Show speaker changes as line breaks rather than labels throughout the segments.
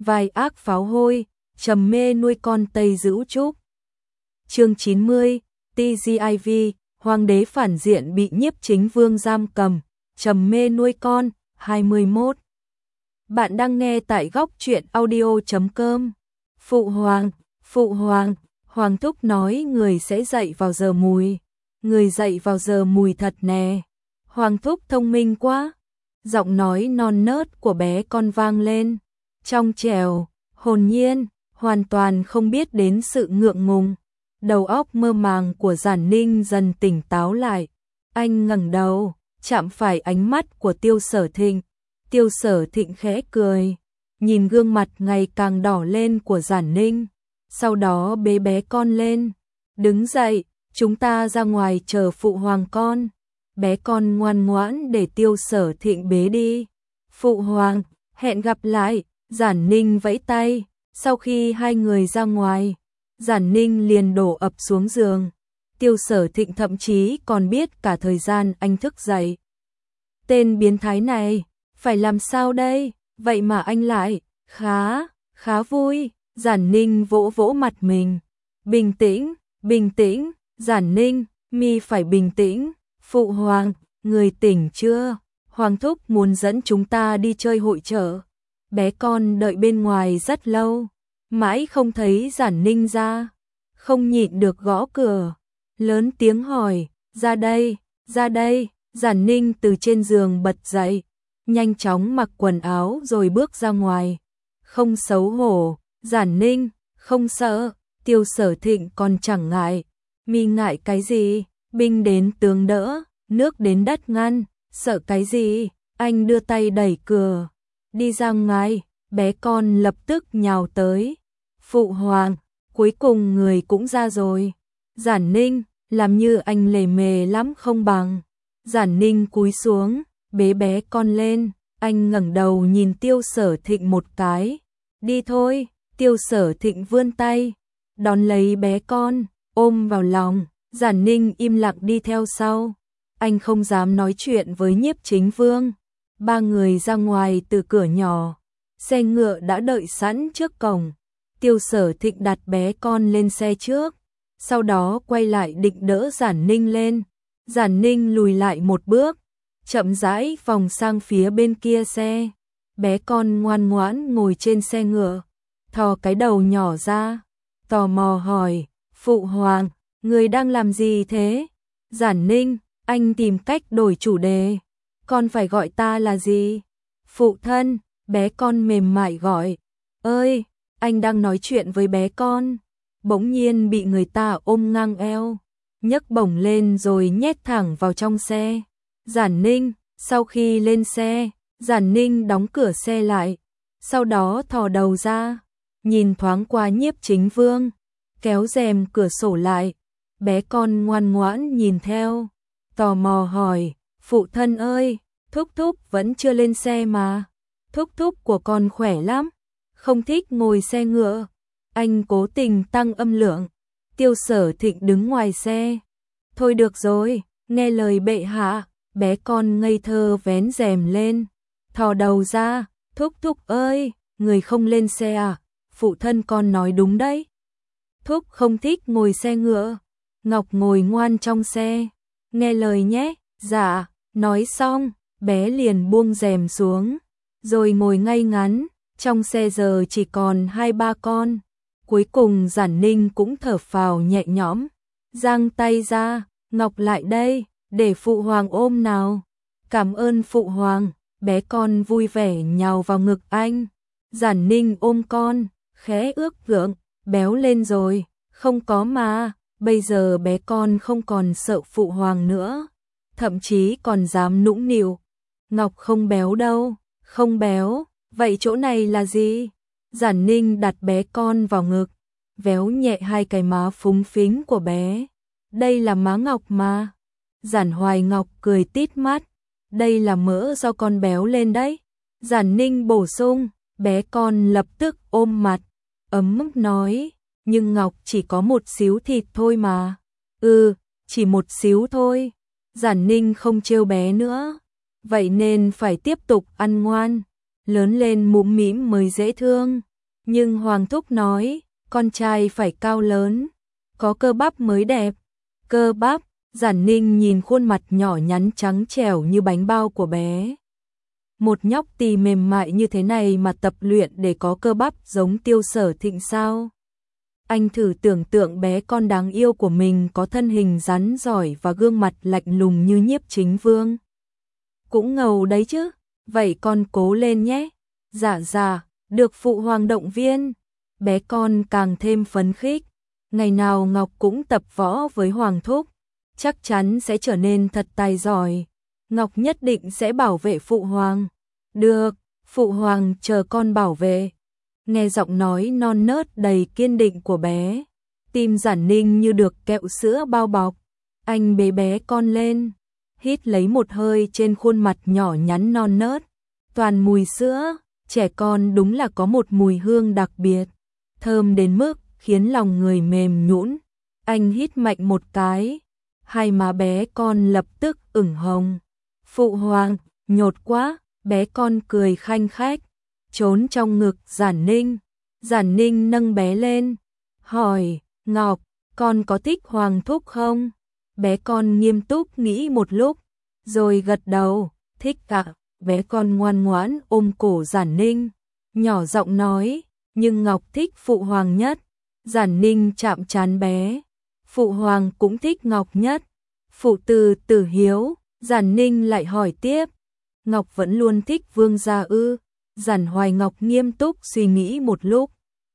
vai ác pháo hôi, trầm mê nuôi con Tây Dữ Trúc. Chương 90, TGIV, Hoàng đế phản diện bị Nhiếp Chính Vương giam cầm, trầm mê nuôi con, 21. Bạn đang nghe tại góc truyện audio.com. Phụ hoàng, Hoàng thúc nói người sẽ dậy vào giờ mùi. Người dậy vào giờ mùi thật nè. Hoàng thúc thông minh quá. Giọng nói non nớt của bé con vang lên, trong trẻo, hồn nhiên, hoàn toàn không biết đến sự ngượng ngùng. Đầu óc mơ màng của Giản Ninh dần tỉnh táo lại. Anh ngẩng đầu, chạm phải ánh mắt của Tiêu Sở Thịnh. Tiêu Sở Thịnh khẽ cười, nhìn gương mặt ngày càng đỏ lên của Giản Ninh, sau đó bế bé con lên. Đứng dậy, chúng ta ra ngoài chờ phụ hoàng con. Bé con ngoan ngoãn để Tiêu Sở Thịnh bế đi. Phụ hoàng, hẹn gặp lại. Giản Ninh vẫy tay. Sau khi hai người ra ngoài, Giản Ninh liền đổ ập xuống giường. Tiêu Sở Thịnh thậm chí còn biết cả thời gian anh thức dậy. Tên biến thái này, phải làm sao đây? Vậy mà anh lại, khá vui. Giản Ninh vỗ vỗ mặt mình. Bình tĩnh, Giản Ninh, mi phải bình tĩnh. Phụ hoàng, người tỉnh chưa? Hoàng thúc muốn dẫn chúng ta đi chơi hội chợ. Bé con đợi bên ngoài rất lâu, mãi không thấy Giản Ninh ra, không nhịn được gõ cửa, lớn tiếng hỏi, ra đây. Giản Ninh từ trên giường bật dậy, nhanh chóng mặc quần áo rồi bước ra ngoài. Không xấu hổ, Giản Ninh, không sợ. Tiêu Sở Thịnh còn chẳng ngại. Mi ngại cái gì? Binh đến tướng đỡ, nước đến đất ngăn, sợ cái gì? Anh đưa tay đẩy cửa, đi ra ngoài. Bé con lập tức nhào tới. Phụ hoàng, cuối cùng người cũng ra rồi. Giản Ninh, làm như anh lề mề lắm không bằng. Giản Ninh cúi xuống, bế bé con lên. Anh ngẩng đầu nhìn Tiêu Sở Thịnh một cái. Đi thôi. Tiêu Sở Thịnh vươn tay, đón lấy bé con, ôm vào lòng. Giản Ninh im lặng đi theo sau. Anh không dám nói chuyện với Nhiếp Chính Vương. Ba người ra ngoài từ cửa nhỏ. Xe ngựa đã đợi sẵn trước cổng. Tiêu Sở Thịnh đặt bé con lên xe trước, sau đó quay lại định đỡ Giản Ninh lên. Giản Ninh lùi lại một bước, chậm rãi vòng sang phía bên kia xe. Bé con ngoan ngoãn ngồi trên xe ngựa, thò cái đầu nhỏ ra, tò mò hỏi, phụ hoàng, người đang làm gì thế? Giản Ninh, anh tìm cách đổi chủ đề. Con phải gọi ta là gì? Phụ thân. Bé con mềm mại gọi. Ơi, anh đang nói chuyện với bé con. Bỗng nhiên bị người ta ôm ngang eo, nhấc bổng lên rồi nhét thẳng vào trong xe. Giản Ninh, sau khi lên xe, Giản Ninh đóng cửa xe lại, sau đó thò đầu ra, nhìn thoáng qua Nhiếp Chính Vương, kéo rèm cửa sổ lại. Bé con ngoan ngoãn nhìn theo, tò mò hỏi, phụ thân ơi, thúc thúc vẫn chưa lên xe mà. Thúc thúc của con khỏe lắm, không thích ngồi xe ngựa. Anh cố tình tăng âm lượng. Tiêu Sở Thịnh đứng ngoài xe. Thôi được rồi, nghe lời bệ hạ. Bé con ngây thơ vén rèm lên, thò đầu ra. Thúc thúc ơi, người không lên xe à? Phụ thân con nói đúng đấy. Thúc không thích ngồi xe ngựa. Ngọc ngồi ngoan trong xe. Nghe lời nhé. Dạ. Nói xong, bé liền buông rèm xuống, rồi ngồi ngay ngắn. Trong xe giờ chỉ còn 2-3 con. Cuối cùng Giản Ninh cũng thở phào nhẹ nhõm, giang tay ra. Ngọc lại đây, để phụ hoàng ôm nào. Cảm ơn phụ hoàng. Bé con vui vẻ nhào vào ngực anh. Giản Ninh ôm con, khẽ ước gượng, béo lên rồi. Không có mà, bây giờ bé con không còn sợ phụ hoàng nữa, thậm chí còn dám nũng nịu. Ngọc không béo đâu. Không béo, vậy chỗ này là gì? Giản Ninh đặt bé con vào ngực, véo nhẹ hai cái má phúng phính của bé. Đây là má Ngọc mà. Giản Hoài Ngọc cười tít mắt. Đây là mỡ do con béo lên đấy. Giản Ninh bổ sung. Bé con lập tức ôm mặt, ấm ức nói, nhưng Ngọc chỉ có một xíu thịt thôi mà. Chỉ một xíu thôi. Giản Ninh không trêu bé nữa, vậy nên phải tiếp tục ăn ngoan, lớn lên mũm mĩm mới dễ thương. Nhưng Hoàng thúc nói, con trai phải cao lớn, có cơ bắp mới đẹp. Cơ bắp, Giản Ninh nhìn khuôn mặt nhỏ nhắn trắng trẻo như bánh bao của bé. Một nhóc tì mềm mại như thế này mà tập luyện để có cơ bắp giống Tiêu Sở Thịnh sao? Anh thử tưởng tượng bé con đáng yêu của mình có thân hình rắn giỏi và gương mặt lạnh lùng như Nhiếp Chính Vương. Cũng ngầu đấy chứ, vậy con cố lên nhé. Dạ dạ, được phụ hoàng động viên. Bé con càng thêm phấn khích. Ngày nào Ngọc cũng tập võ với Hoàng thúc, chắc chắn sẽ trở nên thật tài giỏi. Ngọc nhất định sẽ bảo vệ phụ hoàng. Được, phụ hoàng chờ con bảo vệ. Nghe giọng nói non nớt đầy kiên định của bé, tim Giản Ninh như được kẹo sữa bao bọc. Anh bế bé con lên, hít lấy một hơi trên khuôn mặt nhỏ nhắn non nớt, toàn mùi sữa. Trẻ con đúng là có một mùi hương đặc biệt, thơm đến mức khiến lòng người mềm nhũn. Anh hít mạnh một cái, hai má bé con lập tức ửng hồng. Phụ hoàng, nhột quá, bé con cười khanh khách, trốn trong ngực Giản Ninh. Giản Ninh nâng bé lên, hỏi, Ngọc, con có thích Hoàng thúc không? Bé con nghiêm túc nghĩ một lúc, rồi gật đầu, thích ạ. Bé con ngoan ngoãn ôm cổ Giản Ninh, nhỏ giọng nói, nhưng Ngọc thích phụ hoàng nhất. Giản Ninh chạm trán bé, phụ hoàng cũng thích Ngọc nhất. Phụ tử tử hiếu, Giản Ninh lại hỏi tiếp, Ngọc vẫn luôn thích vương gia ư? Giản Hoài Ngọc nghiêm túc suy nghĩ một lúc,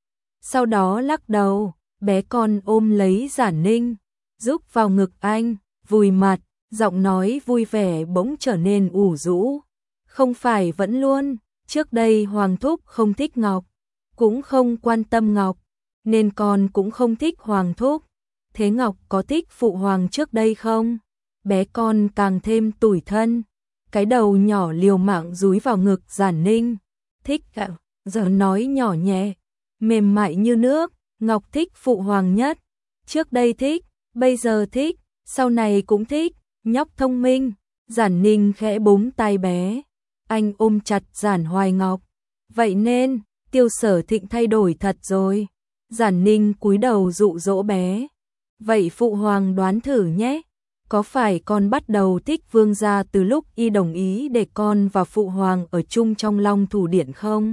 sau đó lắc đầu. Bé con ôm lấy Giản Ninh, rúc vào ngực anh, vùi mặt, giọng nói vui vẻ bỗng trở nên ủ rũ. Không phải vẫn luôn, trước đây Hoàng thúc không thích Ngọc, cũng không quan tâm Ngọc, nên con cũng không thích Hoàng thúc. Thế Ngọc có thích phụ hoàng trước đây không? Bé con càng thêm tủi thân, cái đầu nhỏ liều mạng dúi vào ngực Giản Ninh. Thích ạ, giờ nói nhỏ nhẹ, mềm mại như nước. Ngọc thích phụ hoàng nhất, trước đây thích, bây giờ thích, sau này cũng thích, nhóc thông minh. Giản Ninh khẽ búng tay bé, anh ôm chặt Giản Hoài Ngọc. Vậy nên, Tiêu Sở Thịnh thay đổi thật rồi. Giản Ninh cúi đầu dụ dỗ bé. Vậy phụ hoàng đoán thử nhé, có phải con bắt đầu thích vương gia từ lúc y đồng ý để con và phụ hoàng ở chung trong Long Thủ Điện không?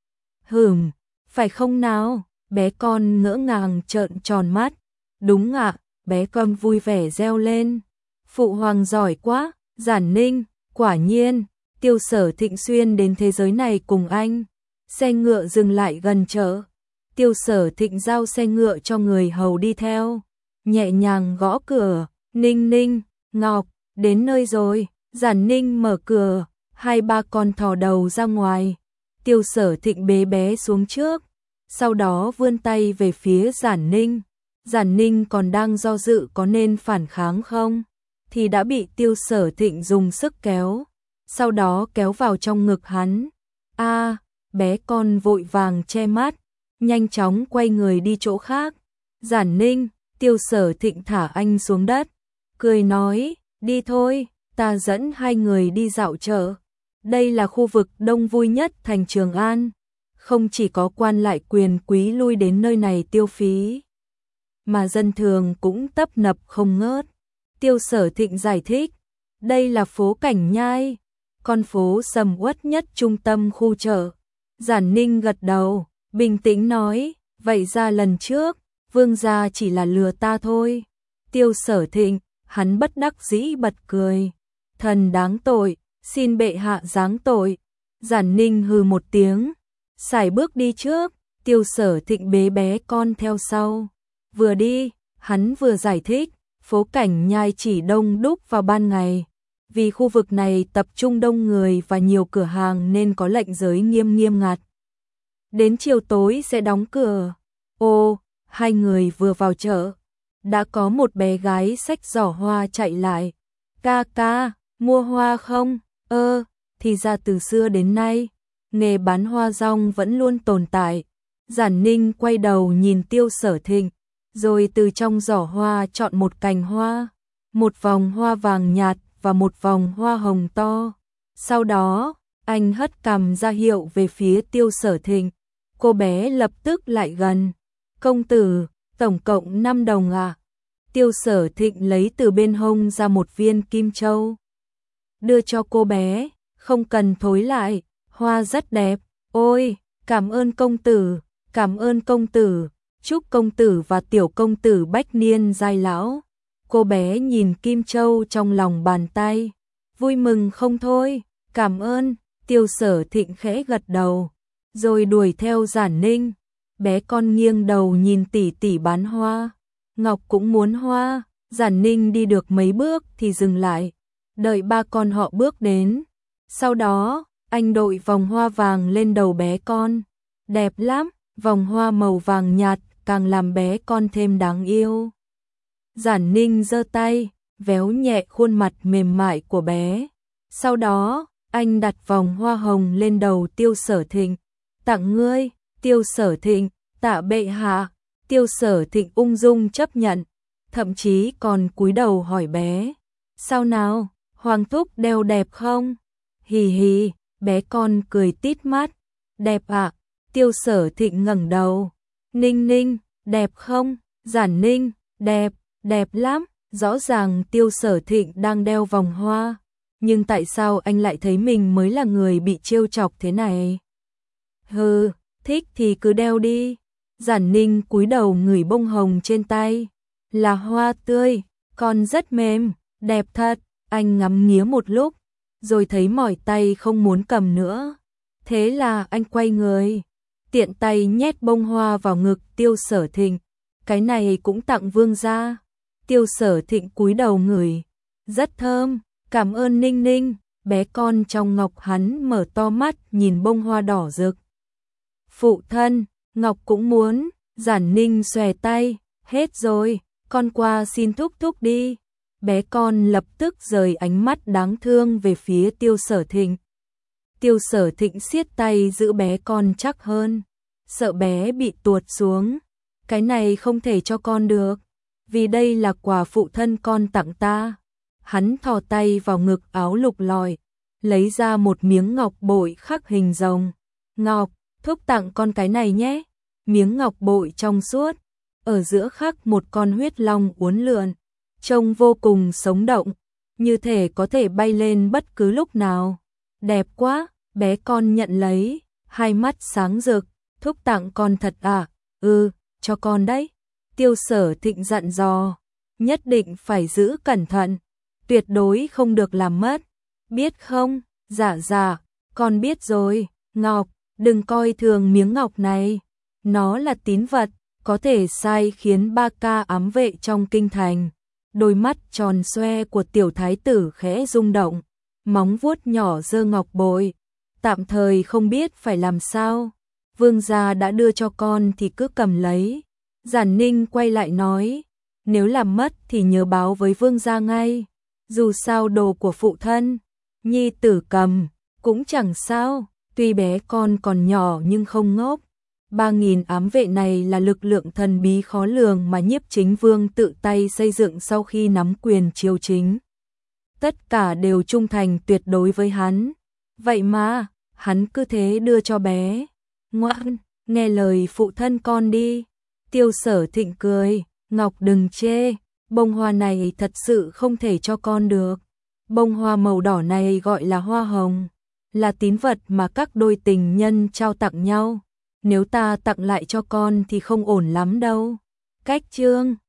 Phải không nào? Bé con ngỡ ngàng trợn tròn mắt. Đúng ạ, bé con vui vẻ reo lên. Phụ hoàng giỏi quá, Giản Ninh, quả nhiên, Tiêu Sở Thịnh xuyên đến thế giới này cùng anh. Xe ngựa dừng lại gần chợ. Tiêu Sở Thịnh giao xe ngựa cho người hầu đi theo, nhẹ nhàng gõ cửa. Ninh Ninh, Ngọc, đến nơi rồi. Giản Ninh mở cửa, hai ba con thò đầu ra ngoài. Tiêu Sở Thịnh bế bé xuống trước, sau đó vươn tay về phía Giản Ninh. Giản Ninh còn đang do dự có nên phản kháng không, thì đã bị Tiêu Sở Thịnh dùng sức kéo, sau đó kéo vào trong ngực hắn. Bé con vội vàng che mắt, nhanh chóng quay người đi chỗ khác. Giản Ninh, Tiêu Sở Thịnh thả anh xuống đất, cười nói, đi thôi, ta dẫn hai người đi dạo chợ. Đây là khu vực đông vui nhất thành Trường An, không chỉ có quan lại quyền quý lui đến nơi này tiêu phí, mà dân thường cũng tấp nập không ngớt. Tiêu Sở Thịnh giải thích, đây là phố Cảnh Nhai, con phố sầm uất nhất trung tâm khu chợ. Giản Ninh gật đầu, bình tĩnh nói, vậy ra lần trước, vương gia chỉ là lừa ta thôi. Tiêu Sở Thịnh, hắn bất đắc dĩ bật cười, thần đáng tội, xin bệ hạ giáng tội. Giản Ninh hừ một tiếng, sải bước đi trước. Tiêu Sở Thịnh bế bé con theo sau. Vừa đi, hắn vừa giải thích, phố Cảnh Nhai chỉ đông đúc vào ban ngày, vì khu vực này tập trung đông người và nhiều cửa hàng nên có lệnh giới nghiêm ngặt. Đến chiều tối sẽ đóng cửa. Hai người vừa vào chợ, đã có một bé gái xách giỏ hoa chạy lại. Ca ca, mua hoa không? Thì ra từ xưa đến nay, nghề bán hoa rong vẫn luôn tồn tại. Giản Ninh quay đầu nhìn Tiêu Sở Thịnh, rồi từ trong giỏ hoa chọn một cành hoa, một vòng hoa vàng nhạt và một vòng hoa hồng to. Sau đó, anh hất cằm ra hiệu về phía Tiêu Sở Thịnh. Cô bé lập tức lại gần. Công tử, tổng cộng 5 đồng à? Tiêu Sở Thịnh lấy từ bên hông ra một viên kim châu. Đưa cho cô bé, không cần thối lại, hoa rất đẹp. Ôi, cảm ơn công tử, cảm ơn công tử. Chúc công tử và tiểu công tử bách niên giai lão. Cô bé nhìn kim châu trong lòng bàn tay, vui mừng không thôi. Cảm ơn. Tiêu Sở Thịnh khẽ gật đầu, rồi đuổi theo Giản Ninh. Bé con nghiêng đầu nhìn tỷ tỷ bán hoa. Ngọc cũng muốn hoa. Giản Ninh đi được mấy bước thì dừng lại, đợi ba con họ bước đến. Sau đó, anh đội vòng hoa vàng lên đầu bé con. Đẹp lắm, vòng hoa màu vàng nhạt càng làm bé con thêm đáng yêu. Giản Ninh giơ tay, véo nhẹ khuôn mặt mềm mại của bé. Sau đó, anh đặt vòng hoa hồng lên đầu Tiêu Sở Thịnh. Tặng ngươi. Tiêu Sở Thịnh, tạ bệ hạ. Tiêu Sở Thịnh ung dung chấp nhận, thậm chí còn cúi đầu hỏi bé. Sao nào, Hoàng thúc đeo đẹp không? Hì hì, bé con cười tít mắt. Đẹp ạ. Tiêu Sở Thịnh ngẩng đầu. Ninh Ninh, đẹp không? Giản Ninh, đẹp, đẹp lắm. Rõ ràng Tiêu Sở Thịnh đang đeo vòng hoa, nhưng tại sao anh lại thấy mình mới là người bị trêu chọc thế này? Hừ, thích thì cứ đeo đi. Giản Ninh cúi đầu ngửi bông hồng trên tay. Là hoa tươi, còn rất mềm, đẹp thật. Anh ngắm nghía một lúc, rồi thấy mỏi tay không muốn cầm nữa. Thế là anh quay người, tiện tay nhét bông hoa vào ngực Tiêu Sở Thịnh. Cái này cũng tặng vương gia. Tiêu Sở Thịnh cúi đầu ngửi. Rất thơm, cảm ơn Ninh Ninh. Bé con trong ngọc hắn mở to mắt nhìn bông hoa đỏ rực. Phụ thân, Ngọc cũng muốn. Giản Ninh xòe tay. Hết rồi, con qua xin thúc thúc đi. Bé con lập tức rời ánh mắt đáng thương về phía Tiêu Sở Thịnh. Tiêu Sở Thịnh siết tay giữ bé con chắc hơn, sợ bé bị tuột xuống. Cái này không thể cho con được, vì đây là quà phụ thân con tặng ta. Hắn thò tay vào ngực áo lục lọi, lấy ra một miếng ngọc bội khắc hình rồng. Ngọc, thúc tặng con cái này nhé. Miếng ngọc bội trong suốt, ở giữa khắc một con huyết long uốn lượn, trông vô cùng sống động, như thể có thể bay lên bất cứ lúc nào. Đẹp quá, bé con nhận lấy, hai mắt sáng rực. Thúc tặng con thật à? Ừ, cho con đấy. Tiêu Sở Thịnh dặn dò, nhất định phải giữ cẩn thận, tuyệt đối không được làm mất. Biết không? Dạ dạ, con biết rồi. Ngọc, đừng coi thường miếng ngọc này. Nó là tín vật, có thể sai khiến 3K ám vệ trong kinh thành. Đôi mắt tròn xoe của tiểu thái tử khẽ rung động, móng vuốt nhỏ giơ ngọc bội, tạm thời không biết phải làm sao. Vương gia đã đưa cho con thì cứ cầm lấy. Giản Ninh quay lại nói, nếu làm mất thì nhớ báo với vương gia ngay. Dù sao đồ của phụ thân, nhi tử cầm, cũng chẳng sao. Tuy bé con còn nhỏ nhưng không ngốc. 3.000 ám vệ này là lực lượng thần bí khó lường mà Nhiếp Chính Vương tự tay xây dựng sau khi nắm quyền triều chính. Tất cả đều trung thành tuyệt đối với hắn. Vậy mà, hắn cứ thế đưa cho bé. Ngoan, nghe lời phụ thân con đi. Tiêu Sở Thịnh cười. Ngọc đừng chê, bông hoa này thật sự không thể cho con được. Bông hoa màu đỏ này gọi là hoa hồng, là tín vật mà các đôi tình nhân trao tặng nhau. Nếu ta tặng lại cho con thì không ổn lắm đâu. Cách chương